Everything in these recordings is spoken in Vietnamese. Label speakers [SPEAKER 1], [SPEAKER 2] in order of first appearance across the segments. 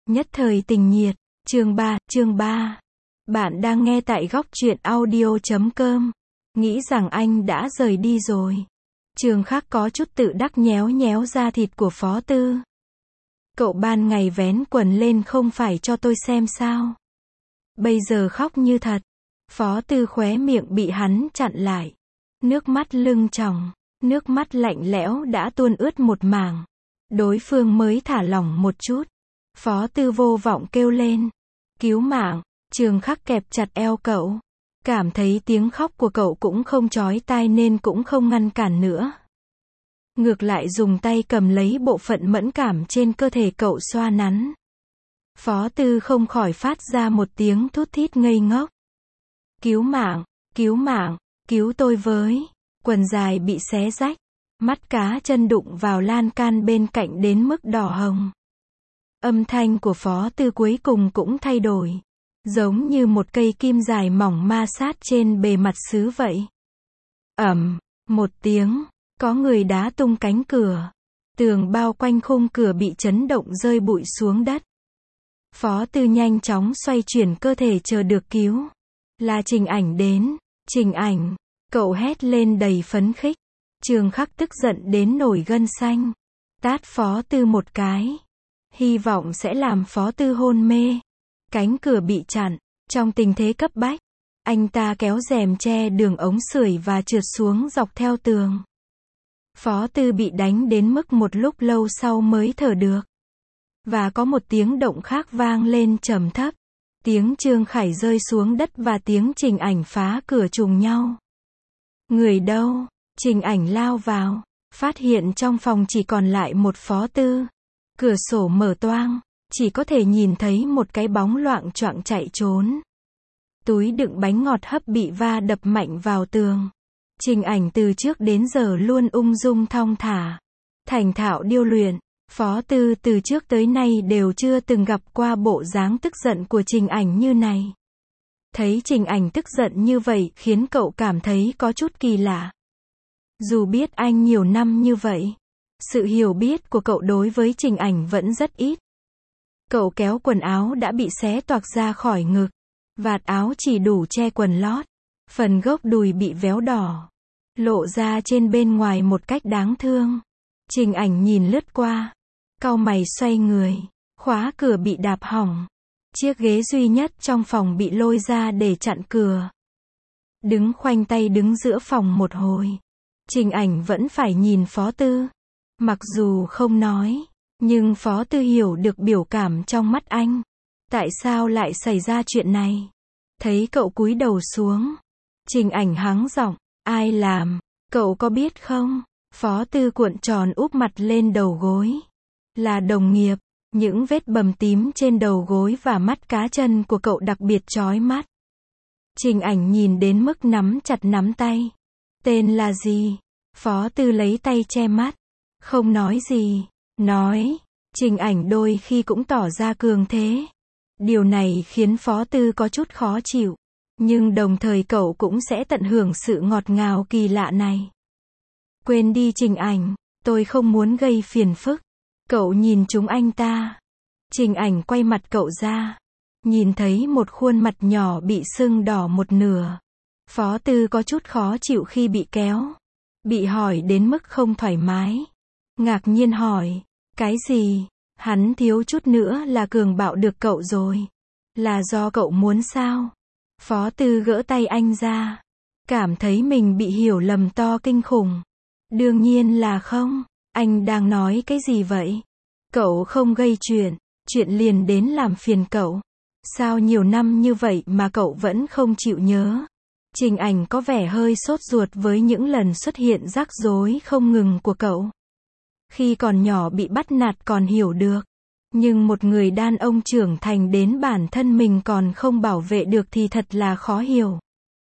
[SPEAKER 1] Nhất thời tình nhiệt, chương 3. Bạn đang nghe tại góc truyện audio.com. Nghĩ rằng anh đã rời đi rồi. Trường Khắc có chút tự đắc nhéo nhéo da thịt của Phó Tư. Cậu ban ngày vén quần lên không phải cho tôi xem sao? Bây giờ khóc như thật. Phó Tư khóe miệng bị hắn chặn lại. Nước mắt lưng tròng, nước mắt lạnh lẽo đã tuôn ướt một mảng. Đối phương mới thả lỏng một chút. Phó Tư vô vọng kêu lên. Cứu mạng. Trường Khắc kẹp chặt eo cậu. Cảm thấy tiếng khóc của cậu cũng không chói tai nên cũng không ngăn cản nữa. Ngược lại dùng tay cầm lấy bộ phận mẫn cảm trên cơ thể cậu xoa nắn. Phó Tư không khỏi phát ra một tiếng thút thít ngây ngốc. Cứu mạng, cứu mạng, cứu tôi với. Quần dài bị xé rách. Mắt cá chân đụng vào lan can bên cạnh đến mức đỏ hồng. Âm thanh của Phó Tư cuối cùng cũng thay đổi. Giống như một cây kim dài mỏng ma sát trên bề mặt sứ vậy. Ầm, một tiếng, có người đá tung cánh cửa. Tường bao quanh khung cửa bị chấn động rơi bụi xuống đất. Phó Tư nhanh chóng xoay chuyển cơ thể chờ được cứu. Là Trình Ảnh đến. Trình Ảnh, cậu hét lên đầy phấn khích. Trường Khắc tức giận đến nổi gân xanh. Tát Phó Tư một cái. Hy vọng sẽ làm Phó Tư hôn mê. Cánh cửa bị chặn. Trong tình thế cấp bách, anh ta kéo rèm che đường ống sưởi và trượt xuống dọc theo tường. Phó Tư bị đánh đến mức một lúc lâu sau mới thở được. Và có một tiếng động khác vang lên trầm thấp. Tiếng Trương Khải rơi xuống đất và tiếng Trình Ảnh phá cửa trùng nhau. Người đâu? Trình Ảnh lao vào. Phát hiện trong phòng chỉ còn lại một Phó Tư. Cửa sổ mở toang. Chỉ có thể nhìn thấy một cái bóng loạng choạng chạy trốn. Túi đựng bánh ngọt hấp bị va đập mạnh vào tường. Trình Ảnh từ trước đến giờ luôn ung dung thong thả. Thành thạo điêu luyện. Phó Tư từ trước tới nay đều chưa từng gặp qua bộ dáng tức giận của Trình Ảnh như này. Thấy Trình Ảnh tức giận như vậy khiến cậu cảm thấy có chút kỳ lạ. Dù biết anh nhiều năm như vậy, sự hiểu biết của cậu đối với Trình Ảnh vẫn rất ít. Cậu kéo quần áo đã bị xé toạc ra khỏi ngực. Vạt áo chỉ đủ che quần lót. Phần gốc đùi bị véo đỏ. Lộ ra trên bên ngoài một cách đáng thương. Trình Ảnh nhìn lướt qua. Cau mày xoay người. Khóa cửa bị đạp hỏng. Chiếc ghế duy nhất trong phòng bị lôi ra để chặn cửa. Đứng khoanh tay đứng giữa phòng một hồi. Trình Ảnh vẫn phải nhìn Phó Tư. Mặc dù không nói. Nhưng Phó Tư hiểu được biểu cảm trong mắt anh. Tại sao lại xảy ra chuyện này? Thấy cậu cúi đầu xuống. Trình Ảnh hắng giọng. Ai làm? Cậu có biết không? Phó Tư cuộn tròn úp mặt lên đầu gối. Là đồng nghiệp. Những vết bầm tím trên đầu gối và mắt cá chân của cậu đặc biệt chói mắt. Trình Ảnh nhìn đến mức nắm chặt nắm tay. Tên là gì? Phó Tư lấy tay che mắt. Không nói gì. Nói. Trình Ảnh đôi khi cũng tỏ ra cường thế. Điều này khiến Phó Tư có chút khó chịu. Nhưng đồng thời cậu cũng sẽ tận hưởng sự ngọt ngào kỳ lạ này. Quên đi Trình Ảnh, tôi không muốn gây phiền phức. Cậu nhìn chúng anh ta. Trình Ảnh quay mặt cậu ra. Nhìn thấy một khuôn mặt nhỏ bị sưng đỏ một nửa. Phó Tư có chút khó chịu khi bị kéo. Bị hỏi đến mức không thoải mái. Ngạc nhiên hỏi. Cái gì? Hắn thiếu chút nữa là cường bạo được cậu rồi. Là do cậu muốn sao? Phó Tư gỡ tay anh ra. Cảm thấy mình bị hiểu lầm to kinh khủng. Đương nhiên là không. Anh đang nói cái gì vậy? Cậu không gây chuyện. Chuyện liền đến làm phiền cậu. Sao nhiều năm như vậy mà cậu vẫn không chịu nhớ? Trình Ảnh có vẻ hơi sốt ruột với những lần xuất hiện rắc rối không ngừng của cậu. Khi còn nhỏ bị bắt nạt còn hiểu được. Nhưng một người đàn ông trưởng thành đến bản thân mình còn không bảo vệ được thì thật là khó hiểu.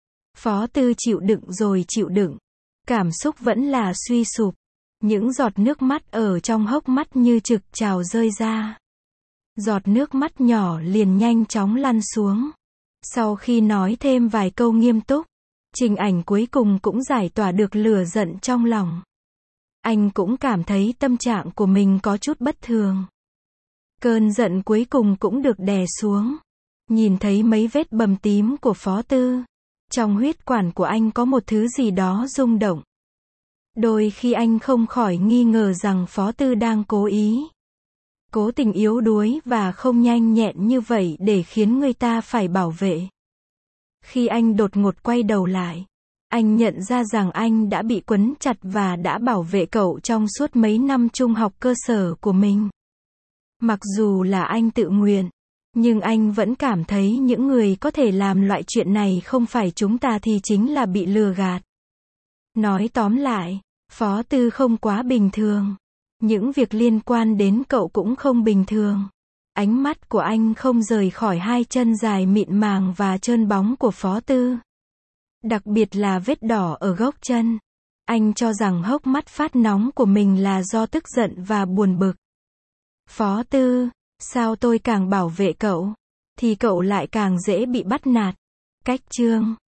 [SPEAKER 1] Phó Tư chịu đựng rồi chịu đựng. Cảm xúc vẫn là suy sụp. Những giọt nước mắt ở trong hốc mắt như trực trào rơi ra. Giọt nước mắt nhỏ liền nhanh chóng lăn xuống. Sau khi nói thêm vài câu nghiêm túc, Trình Ảnh cuối cùng cũng giải tỏa được lửa giận trong lòng. Anh cũng cảm thấy tâm trạng của mình có chút bất thường. Cơn giận cuối cùng cũng được đè xuống. Nhìn thấy mấy vết bầm tím của Phó Tư. Trong huyết quản của anh có một thứ gì đó rung động. Đôi khi anh không khỏi nghi ngờ rằng Phó Tư đang cố ý. Cố tình yếu đuối và không nhanh nhẹn như vậy để khiến người ta phải bảo vệ. Khi anh đột ngột quay đầu lại, anh nhận ra rằng anh đã bị quấn chặt và đã bảo vệ cậu trong suốt mấy năm trung học cơ sở của mình. Mặc dù là anh tự nguyện, nhưng anh vẫn cảm thấy những người có thể làm loại chuyện này không phải chúng ta thì chính là bị lừa gạt. Nói tóm lại, Phó Tư không quá bình thường. Những việc liên quan đến cậu cũng không bình thường. Ánh mắt của anh không rời khỏi hai chân dài mịn màng và trơn bóng của Phó Tư. Đặc biệt là vết đỏ ở gốc chân. Anh cho rằng hốc mắt phát nóng của mình là do tức giận và buồn bực. Phó Tư, sao tôi càng bảo vệ cậu, thì cậu lại càng dễ bị bắt nạt. Cách chương